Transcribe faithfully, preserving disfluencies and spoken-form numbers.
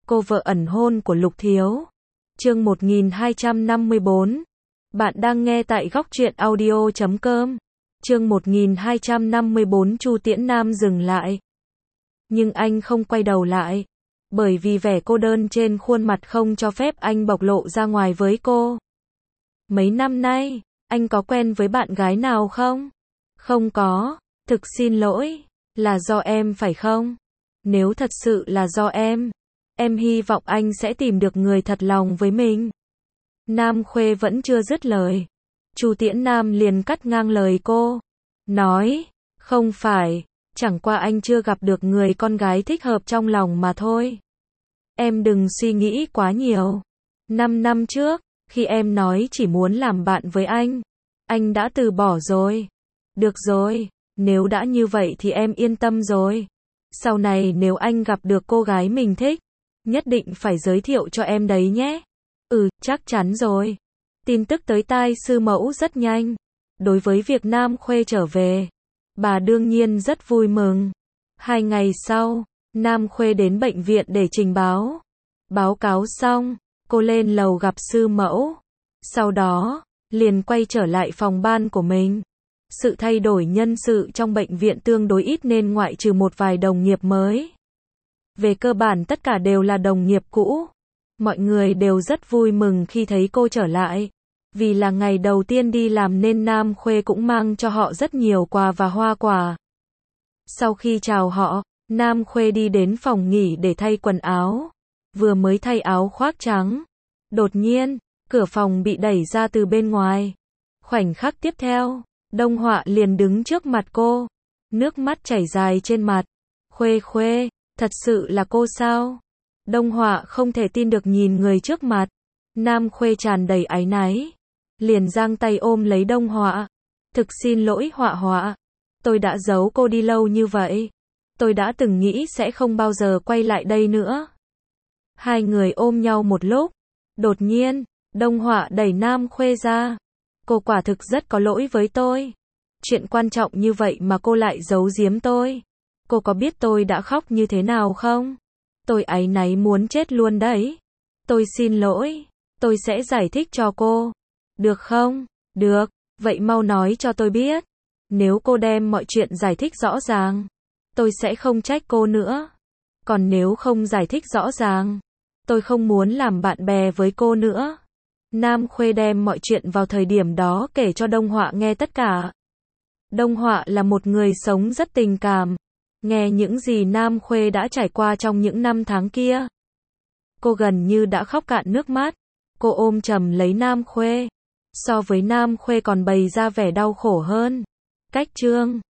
cô vợ ẩn hôn của Lục Thiếu. Chương một nghìn hai trăm năm mươi bốn. Bạn đang nghe tại góc truyện audio chấm com. Chương một nghìn hai trăm năm mươi bốn. Chu Tiễn Nam dừng lại. Nhưng anh không quay đầu lại, bởi vì vẻ cô đơn trên khuôn mặt không cho phép anh bộc lộ ra ngoài với cô. Mấy năm nay, anh có quen với bạn gái nào không? Không có, thực xin lỗi, là do em phải không? Nếu thật sự là do em, em hy vọng anh sẽ tìm được người thật lòng với mình. Nam Khuê vẫn chưa dứt lời, Chu Tiễn Nam liền cắt ngang lời cô, nói, không phải, chẳng qua anh chưa gặp được người con gái thích hợp trong lòng mà thôi. Em đừng suy nghĩ quá nhiều. Năm năm trước, khi em nói chỉ muốn làm bạn với anh, anh đã từ bỏ rồi. Được rồi, nếu đã như vậy thì em yên tâm rồi. Sau này nếu anh gặp được cô gái mình thích, nhất định phải giới thiệu cho em đấy nhé. Ừ, chắc chắn rồi. Tin tức tới tai sư mẫu rất nhanh. Đối với việc Nam Khuê trở về, bà đương nhiên rất vui mừng. Hai ngày sau, Nam Khuê đến bệnh viện để trình báo. Báo cáo xong, cô lên lầu gặp sư mẫu. Sau đó, liền quay trở lại phòng ban của mình. Sự thay đổi nhân sự trong bệnh viện tương đối ít nên ngoại trừ một vài đồng nghiệp mới, về cơ bản tất cả đều là đồng nghiệp cũ. Mọi người đều rất vui mừng khi thấy cô trở lại. Vì là ngày đầu tiên đi làm nên Nam Khuê cũng mang cho họ rất nhiều quà và hoa quả. Sau khi chào họ, Nam Khuê đi đến phòng nghỉ để thay quần áo. Vừa mới thay áo khoác trắng, đột nhiên, cửa phòng bị đẩy ra từ bên ngoài. Khoảnh khắc tiếp theo, Đông Họa liền đứng trước mặt cô, nước mắt chảy dài trên mặt. Khuê Khuê, thật sự là cô sao? Đông Họa không thể tin được nhìn người trước mặt. Nam Khuê tràn đầy áy náy, liền giang tay ôm lấy Đông Họa. Thực xin lỗi Họa Họa, tôi đã giấu cô đi lâu như vậy. Tôi đã từng nghĩ sẽ không bao giờ quay lại đây nữa. Hai người ôm nhau một lúc, đột nhiên, Đông Họa đẩy Nam Khuê ra. Cô quả thực rất có lỗi với tôi. Chuyện quan trọng như vậy mà cô lại giấu giếm tôi. Cô có biết tôi đã khóc như thế nào không? Tôi áy náy muốn chết luôn đấy. Tôi xin lỗi. Tôi sẽ giải thích cho cô. Được không? Được. Vậy mau nói cho tôi biết. Nếu cô đem mọi chuyện giải thích rõ ràng, tôi sẽ không trách cô nữa. Còn nếu không giải thích rõ ràng, tôi không muốn làm bạn bè với cô nữa. Nam Khuê đem mọi chuyện vào thời điểm đó kể cho Đông Họa nghe tất cả. Đông Họa là một người sống rất tình cảm. Nghe những gì Nam Khuê đã trải qua trong những năm tháng kia, cô gần như đã khóc cạn nước mắt. Cô ôm chầm lấy Nam Khuê. So với Nam Khuê còn bày ra vẻ đau khổ hơn. Cách chương